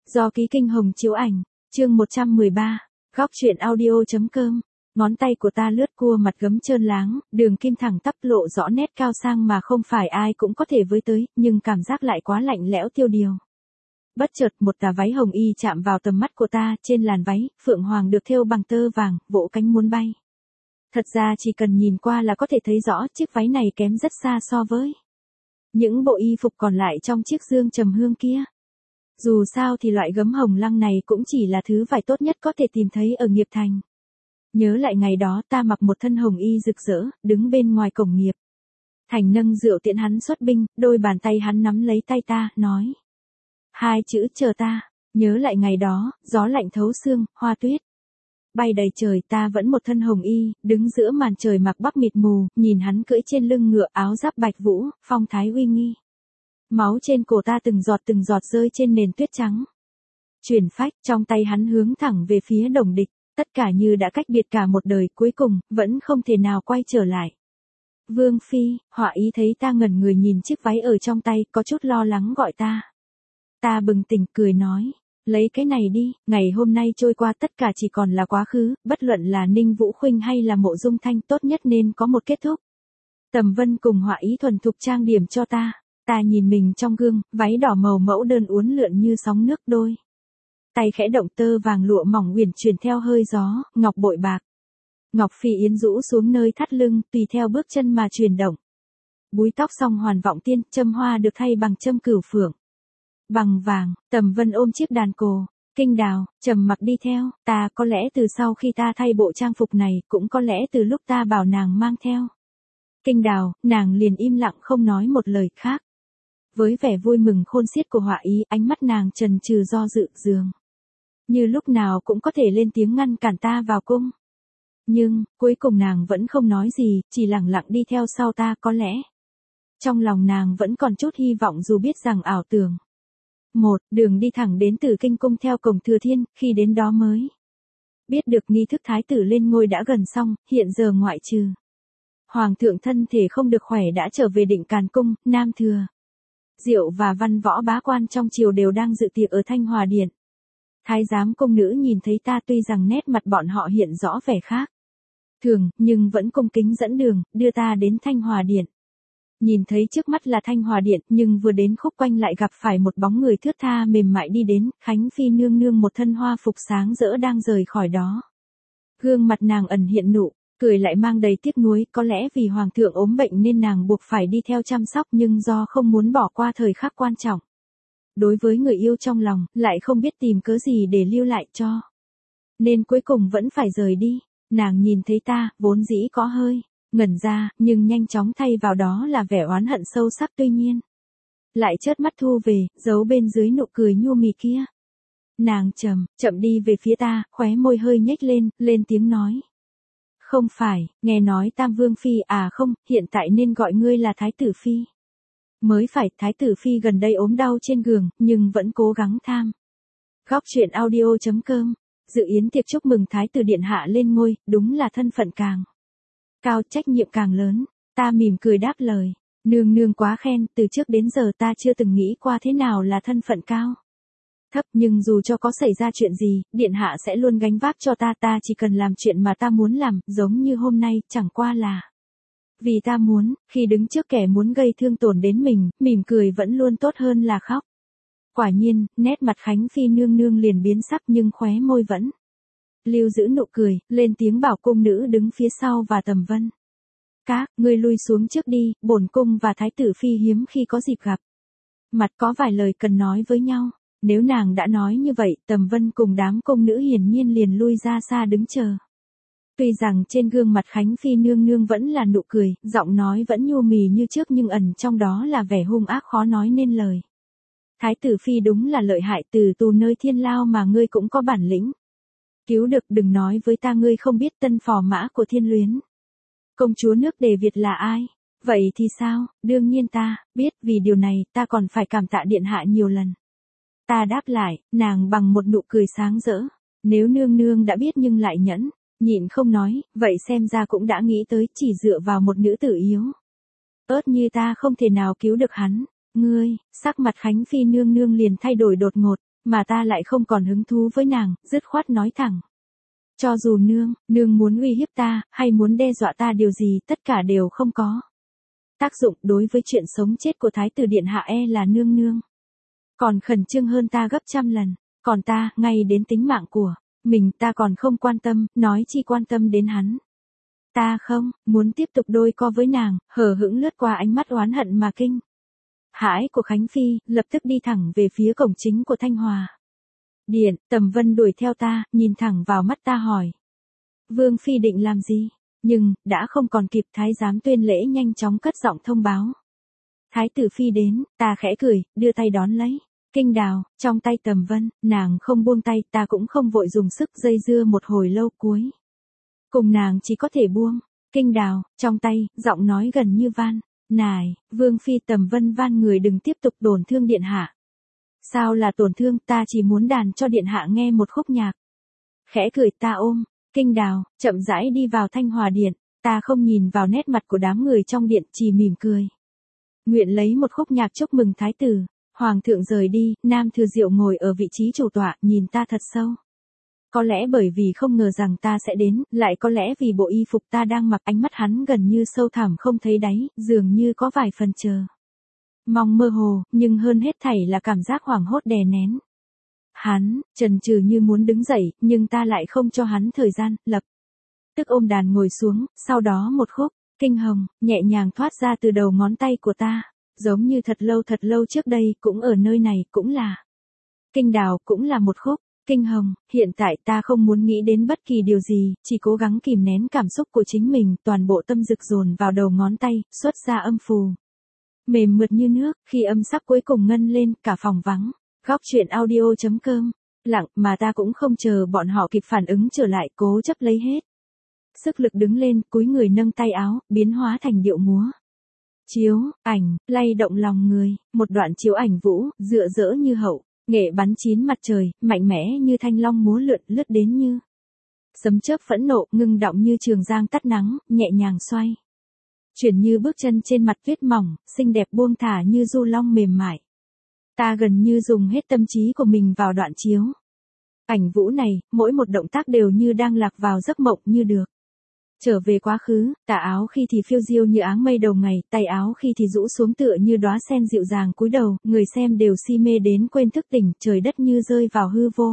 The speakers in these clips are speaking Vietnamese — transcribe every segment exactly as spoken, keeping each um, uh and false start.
Do ký Kinh Hồng chiếu ảnh, chương một trăm mười ba, góc truyện audio.com. Ngón tay của ta lướt cua mặt gấm trơn láng, đường kim thẳng tắp lộ rõ nét cao sang mà không phải ai cũng có thể với tới, nhưng cảm giác lại quá lạnh lẽo tiêu điều. Bất chợt một tà váy hồng y chạm vào tầm mắt của ta, trên làn váy, phượng hoàng được thêu bằng tơ vàng, vỗ cánh muốn bay. Thật ra chỉ cần nhìn qua là có thể thấy rõ chiếc váy này kém rất xa so với những bộ y phục còn lại trong chiếc dương trầm hương kia. Dù sao thì loại gấm hồng lăng này cũng chỉ là thứ vải tốt nhất có thể tìm thấy ở nghiệp thành. Nhớ lại ngày đó ta mặc một thân hồng y rực rỡ, đứng bên ngoài cổng nghiệp thành nâng rượu tiễn hắn xuất binh, đôi bàn tay hắn nắm lấy tay ta, nói hai chữ chờ ta. Nhớ lại ngày đó, gió lạnh thấu xương, hoa tuyết bay đầy trời, ta vẫn một thân hồng y, đứng giữa màn trời mặc bắc mịt mù, nhìn hắn cưỡi trên lưng ngựa áo giáp bạch vũ, phong thái uy nghi. Máu trên cổ ta từng giọt từng giọt rơi trên nền tuyết trắng. Chuyển phách, trong tay hắn hướng thẳng về phía Đồng Địch, tất cả như đã cách biệt cả một đời, cuối cùng, vẫn không thể nào quay trở lại. Vương Phi, Họa Ý thấy ta ngẩn người nhìn chiếc váy ở trong tay, có chút lo lắng gọi ta. Ta bừng tỉnh cười nói, lấy cái này đi, ngày hôm nay trôi qua tất cả chỉ còn là quá khứ, bất luận là Ninh Vũ Khuynh hay là Mộ Dung Thanh, tốt nhất nên có một kết thúc. Tầm Vân cùng Họa Ý thuần thục trang điểm cho ta. Ta nhìn mình trong gương, váy đỏ màu mẫu đơn uốn lượn như sóng nước, đôi tay khẽ động tơ vàng lụa mỏng uyển chuyển theo hơi gió, ngọc bội bạc. Ngọc phi yến rũ xuống nơi thắt lưng, tùy theo bước chân mà chuyển động. Búi tóc song hoàn vọng tiên, châm hoa được thay bằng châm cửu phượng. Bằng vàng, Tầm Vân ôm chiếc đàn cồ, Kinh Đào, trầm mặc đi theo, ta có lẽ từ sau khi ta thay bộ trang phục này, cũng có lẽ từ lúc ta bảo nàng mang theo Kinh Đào, nàng liền im lặng không nói một lời khác. Với vẻ vui mừng khôn xiết của Họa Ý, ánh mắt nàng chần chừ do dự dường như lúc nào cũng có thể lên tiếng ngăn cản ta vào cung. Nhưng, cuối cùng nàng vẫn không nói gì, chỉ lặng lặng đi theo sau ta, có lẽ trong lòng nàng vẫn còn chút hy vọng dù biết rằng ảo tưởng. Một, đường đi thẳng đến Tử Kinh cung theo cổng Thừa Thiên, khi đến đó mới biết được nghi thức thái tử lên ngôi đã gần xong, hiện giờ ngoại trừ Hoàng thượng thân thể không được khỏe đã trở về Định Càn cung, Nam Thừa Diệu và văn võ bá quan trong triều đều đang dự tiệc ở Thanh Hòa Điện. Thái giám công nữ nhìn thấy ta tuy rằng nét mặt bọn họ hiện rõ vẻ khác thường, nhưng vẫn cung kính dẫn đường, đưa ta đến Thanh Hòa Điện. Nhìn thấy trước mắt là Thanh Hòa Điện, nhưng vừa đến khúc quanh lại gặp phải một bóng người thướt tha mềm mại đi đến, Khánh Phi nương nương một thân hoa phục sáng rỡ đang rời khỏi đó. Gương mặt nàng ẩn hiện nụ cười lại mang đầy tiếc nuối, có lẽ vì hoàng thượng ốm bệnh nên nàng buộc phải đi theo chăm sóc, nhưng do không muốn bỏ qua thời khắc quan trọng đối với người yêu trong lòng, lại không biết tìm cớ gì để lưu lại cho, nên cuối cùng vẫn phải rời đi. Nàng nhìn thấy ta, vốn dĩ có hơi ngẩn ra, nhưng nhanh chóng thay vào đó là vẻ oán hận sâu sắc, tuy nhiên lại chớp mắt thu về, giấu bên dưới nụ cười nhu mì kia. Nàng chậm chậm đi về phía ta, khóe môi hơi nhếch lên, lên tiếng nói. Không phải, nghe nói Tam Vương Phi, à không, hiện tại nên gọi ngươi là Thái Tử Phi. Mới phải, Thái Tử Phi gần đây ốm đau trên giường, nhưng vẫn cố gắng tham. Góc truyện audio.com, dự yến tiệc chúc mừng Thái Tử Điện Hạ lên ngôi, đúng là thân phận càng cao, trách nhiệm càng lớn. Ta mỉm cười đáp lời, nương nương quá khen, từ trước đến giờ ta chưa từng nghĩ qua thế nào là thân phận cao thấp, nhưng dù cho có xảy ra chuyện gì, Điện Hạ sẽ luôn gánh vác cho ta, ta chỉ cần làm chuyện mà ta muốn làm, giống như hôm nay, chẳng qua là vì ta muốn, khi đứng trước kẻ muốn gây thương tổn đến mình, mỉm cười vẫn luôn tốt hơn là khóc. Quả nhiên, nét mặt Khánh Phi nương nương liền biến sắc nhưng khóe môi vẫn lưu giữ nụ cười, lên tiếng bảo cung nữ đứng phía sau và Tầm Vân. Các, ngươi lui xuống trước đi, bổn cung và Thái Tử Phi hiếm khi có dịp gặp mặt, có vài lời cần nói với nhau. Nếu nàng đã nói như vậy, Tầm Vân cùng đám cung nữ hiển nhiên liền lui ra xa đứng chờ. Tuy rằng trên gương mặt Khánh Phi nương nương vẫn là nụ cười, giọng nói vẫn nhu mì như trước nhưng ẩn trong đó là vẻ hung ác khó nói nên lời. Thái Tử Phi đúng là lợi hại, từ tù nơi thiên lao mà ngươi cũng có bản lĩnh cứu được, đừng nói với ta ngươi không biết tân phò mã của Thiên Luyến công chúa nước Đề Việt là ai. Vậy thì sao, đương nhiên ta biết, vì điều này ta còn phải cảm tạ Điện Hạ nhiều lần. Ta đáp lại, nàng bằng một nụ cười sáng rỡ. Nếu nương nương đã biết nhưng lại nhẫn nhịn không nói, vậy xem ra cũng đã nghĩ tới, chỉ dựa vào một nữ tử yếu ớt như ta không thể nào cứu được hắn. Ngươi, sắc mặt Khánh Phi nương nương liền thay đổi đột ngột, mà ta lại không còn hứng thú với nàng, dứt khoát nói thẳng. Cho dù nương, nương muốn uy hiếp ta, hay muốn đe dọa ta điều gì, tất cả đều không có tác dụng đối với chuyện sống chết của Thái tử Điện Hạ e là nương nương còn khẩn trương hơn ta gấp trăm lần, còn ta, ngay đến tính mạng của mình ta còn không quan tâm, nói chi quan tâm đến hắn. Ta không, muốn tiếp tục đôi co với nàng, hờ hững lướt qua ánh mắt oán hận mà kinh hãi của Khánh Phi, lập tức đi thẳng về phía cổng chính của Thanh Hòa Điện. Tầm Vân đuổi theo ta, nhìn thẳng vào mắt ta hỏi. Vương Phi định làm gì? Nhưng, đã không còn kịp, thái giám Tuyên Lễ nhanh chóng cất giọng thông báo. Thái tử Phi đến, ta khẽ cười, đưa tay đón lấy. Kinh đào, trong tay Tầm Vân, nàng không buông tay, ta cũng không vội dùng sức dây dưa một hồi lâu cuối. Cùng nàng chỉ có thể buông. Kinh đào, trong tay, giọng nói gần như van. Nài, Vương Phi. Tầm Vân van người đừng tiếp tục tổn thương Điện Hạ. Sao là tổn thương, ta chỉ muốn đàn cho Điện Hạ nghe một khúc nhạc. Khẽ cười ta ôm. Kinh đào, chậm rãi đi vào Thanh Hòa Điện, ta không nhìn vào nét mặt của đám người trong điện, chỉ mỉm cười. Nguyện lấy một khúc nhạc chúc mừng Thái tử. Hoàng thượng rời đi, Nam Thừa Diệu ngồi ở vị trí chủ tọa, nhìn ta thật sâu. Có lẽ bởi vì không ngờ rằng ta sẽ đến, lại có lẽ vì bộ y phục ta đang mặc, ánh mắt hắn gần như sâu thẳm không thấy đáy, dường như có vài phần chờ mong mơ hồ, nhưng hơn hết thảy là cảm giác hoảng hốt đè nén. Hắn, chần chừ như muốn đứng dậy, nhưng ta lại không cho hắn thời gian, lập tức ôm đàn ngồi xuống, sau đó một khúc, Kinh Hồng, nhẹ nhàng thoát ra từ đầu ngón tay của ta, giống như thật lâu thật lâu trước đây, cũng ở nơi này, cũng là Kinh đào, cũng là một khúc, Kinh Hồng. Hiện tại ta không muốn nghĩ đến bất kỳ điều gì, chỉ cố gắng kìm nén cảm xúc của chính mình, toàn bộ tâm dực dồn vào đầu ngón tay, xuất ra âm phù. Mềm mượt như nước, khi âm sắc cuối cùng ngân lên, cả phòng vắng. Góc truyện audio chấm com. Lặng, mà ta cũng không chờ bọn họ kịp phản ứng trở lại, cố chấp lấy hết sức lực đứng lên, cúi người nâng tay áo, biến hóa thành điệu múa. Chiếu, ảnh, lay động lòng người, một đoạn chiếu ảnh vũ, dựa dỡ như hậu, nghệ bắn chín mặt trời, mạnh mẽ như thanh long múa lượn, lướt đến như sấm chớp phẫn nộ, ngưng động như trường giang tắt nắng, nhẹ nhàng xoay chuyển như bước chân trên mặt tuyết mỏng, xinh đẹp buông thả như du long mềm mại. Ta gần như dùng hết tâm trí của mình vào đoạn chiếu ảnh vũ này, mỗi một động tác đều như đang lạc vào giấc mộng như được trở về quá khứ. Tà áo khi thì phiêu diêu như áng mây đầu ngày, tay áo khi thì rũ xuống tựa như đóa sen dịu dàng cúi đầu, người xem đều si mê đến quên thức tỉnh, trời đất như rơi vào hư vô.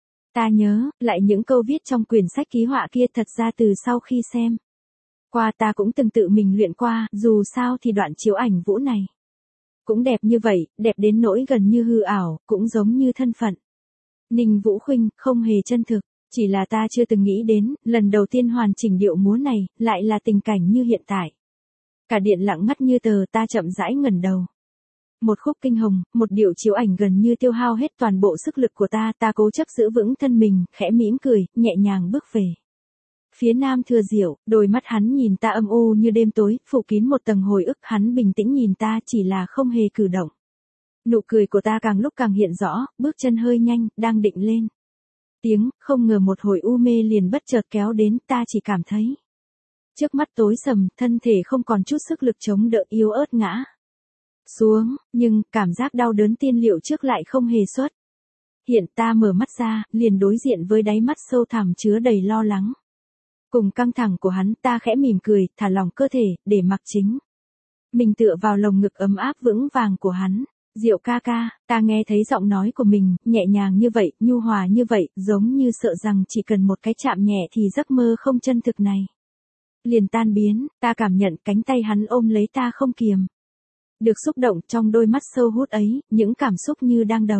Ta nhớ lại những câu viết trong quyển sách ký họa kia, thật ra từ sau khi xem qua ta cũng từng tự mình luyện qua, dù sao thì đoạn chiếu ảnh vũ này cũng đẹp như vậy, đẹp đến nỗi gần như hư ảo, cũng giống như thân phận Ninh Vũ Khuynh, không hề chân thực. Chỉ là ta chưa từng nghĩ đến, lần đầu tiên hoàn chỉnh điệu múa này, lại là tình cảnh như hiện tại. Cả điện lặng ngắt như tờ, ta chậm rãi ngẩng đầu. Một khúc Kinh Hồng, một điệu chiếu ảnh gần như tiêu hao hết toàn bộ sức lực của ta, ta cố chấp giữ vững thân mình, khẽ mỉm cười, nhẹ nhàng bước về phía Nam Thừa Diệu, đôi mắt hắn nhìn ta âm u như đêm tối, phủ kín một tầng hồi ức, hắn bình tĩnh nhìn ta, chỉ là không hề cử động. Nụ cười của ta càng lúc càng hiện rõ, bước chân hơi nhanh, đang định lên tiếng, không ngờ một hồi u mê liền bất chợt kéo đến, ta chỉ cảm thấy trước mắt tối sầm, thân thể không còn chút sức lực chống đỡ, yếu ớt ngã xuống, nhưng cảm giác đau đớn tiên liệu trước lại không hề xuất hiện. Ta mở mắt ra, liền đối diện với đáy mắt sâu thẳm chứa đầy lo lắng cùng căng thẳng của hắn. Ta khẽ mỉm cười, thả lỏng cơ thể, để mặc chính mình tựa vào lồng ngực ấm áp vững vàng của hắn. Diệu ca ca, ta nghe thấy giọng nói của mình, nhẹ nhàng như vậy, nhu hòa như vậy, giống như sợ rằng chỉ cần một cái chạm nhẹ thì giấc mơ không chân thực này liền tan biến. Ta cảm nhận cánh tay hắn ôm lấy ta không kiềm được xúc động, trong đôi mắt sâu hút ấy, những cảm xúc như đang đấu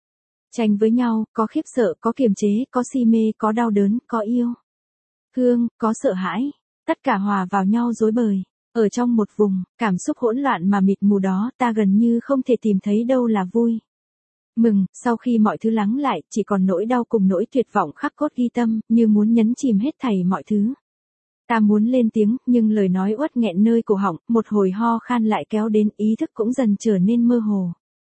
tranh với nhau, có khiếp sợ, có kiềm chế, có si mê, có đau đớn, có yêu thương, có sợ hãi, tất cả hòa vào nhau rối bời. Ở trong một vùng cảm xúc hỗn loạn mà mịt mù đó, ta gần như không thể tìm thấy đâu là vui mừng. Sau khi mọi thứ lắng lại, chỉ còn nỗi đau cùng nỗi tuyệt vọng khắc cốt ghi tâm, như muốn nhấn chìm hết thảy mọi thứ. Ta muốn lên tiếng, nhưng lời nói uất nghẹn nơi cổ họng, một hồi ho khan lại kéo đến, ý thức cũng dần trở nên mơ hồ.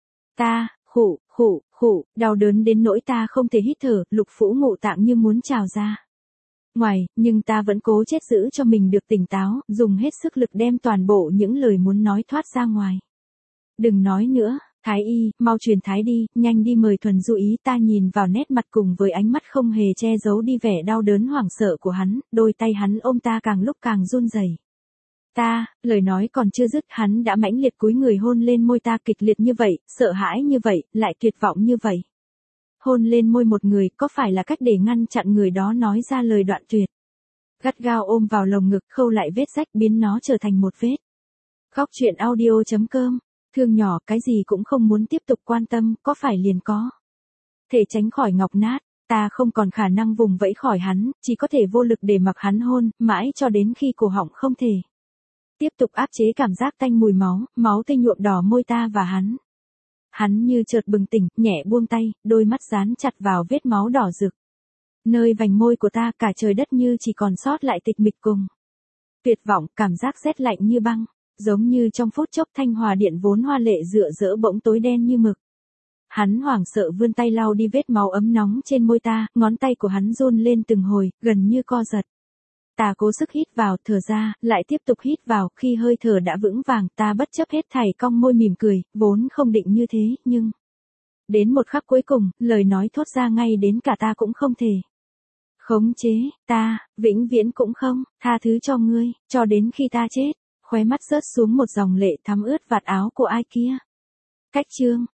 Ta, khụ, khụ, khụ, đau đớn đến nỗi ta không thể hít thở, lục phủ ngũ tạng như muốn trào ra ngoài, nhưng ta vẫn cố chết giữ cho mình được tỉnh táo, dùng hết sức lực đem toàn bộ những lời muốn nói thoát ra ngoài. Đừng nói nữa, Thái y, mau truyền thái đi, nhanh đi mời thuần du ý. Ta nhìn vào nét mặt cùng với ánh mắt không hề che giấu đi vẻ đau đớn hoảng sợ của hắn, đôi tay hắn ôm ta càng lúc càng run rẩy. Ta, lời nói còn chưa dứt hắn đã mãnh liệt cúi người hôn lên môi ta, kịch liệt như vậy, sợ hãi như vậy, lại tuyệt vọng như vậy. Hôn lên môi một người có phải là cách để ngăn chặn người đó nói ra lời đoạn tuyệt. Gắt gao ôm vào lồng ngực, khâu lại vết rách, biến nó trở thành một vết. Góc truyện audio chấm com. Thương nhỏ, cái gì cũng không muốn tiếp tục quan tâm, có phải liền có thể tránh khỏi ngọc nát. Ta không còn khả năng vùng vẫy khỏi hắn, chỉ có thể vô lực để mặc hắn hôn, mãi cho đến khi cổ họng không thể tiếp tục áp chế cảm giác tanh mùi máu, máu tươi nhuộm đỏ môi ta và hắn. Hắn như chợt bừng tỉnh, nhẹ buông tay, đôi mắt dán chặt vào vết máu đỏ rực. Nơi vành môi của ta, cả trời đất như chỉ còn sót lại tịch mịch cùng tuyệt vọng, cảm giác rét lạnh như băng, giống như trong phút chốc thanh hòa điện vốn hoa lệ rựa rỡ bỗng tối đen như mực. Hắn hoảng sợ vươn tay lau đi vết máu ấm nóng trên môi ta, ngón tay của hắn run lên từng hồi, gần như co giật. Ta cố sức hít vào, thở ra, lại tiếp tục hít vào, khi hơi thở đã vững vàng, ta bất chấp hết thảy cong môi mỉm cười, vốn không định như thế, nhưng đến một khắc cuối cùng, lời nói thốt ra ngay đến cả ta cũng không thể khống chế. Ta, vĩnh viễn cũng không tha thứ cho ngươi, cho đến khi ta chết. Khóe mắt rớt xuống một dòng lệ thấm ướt vạt áo của ai kia. Cách chương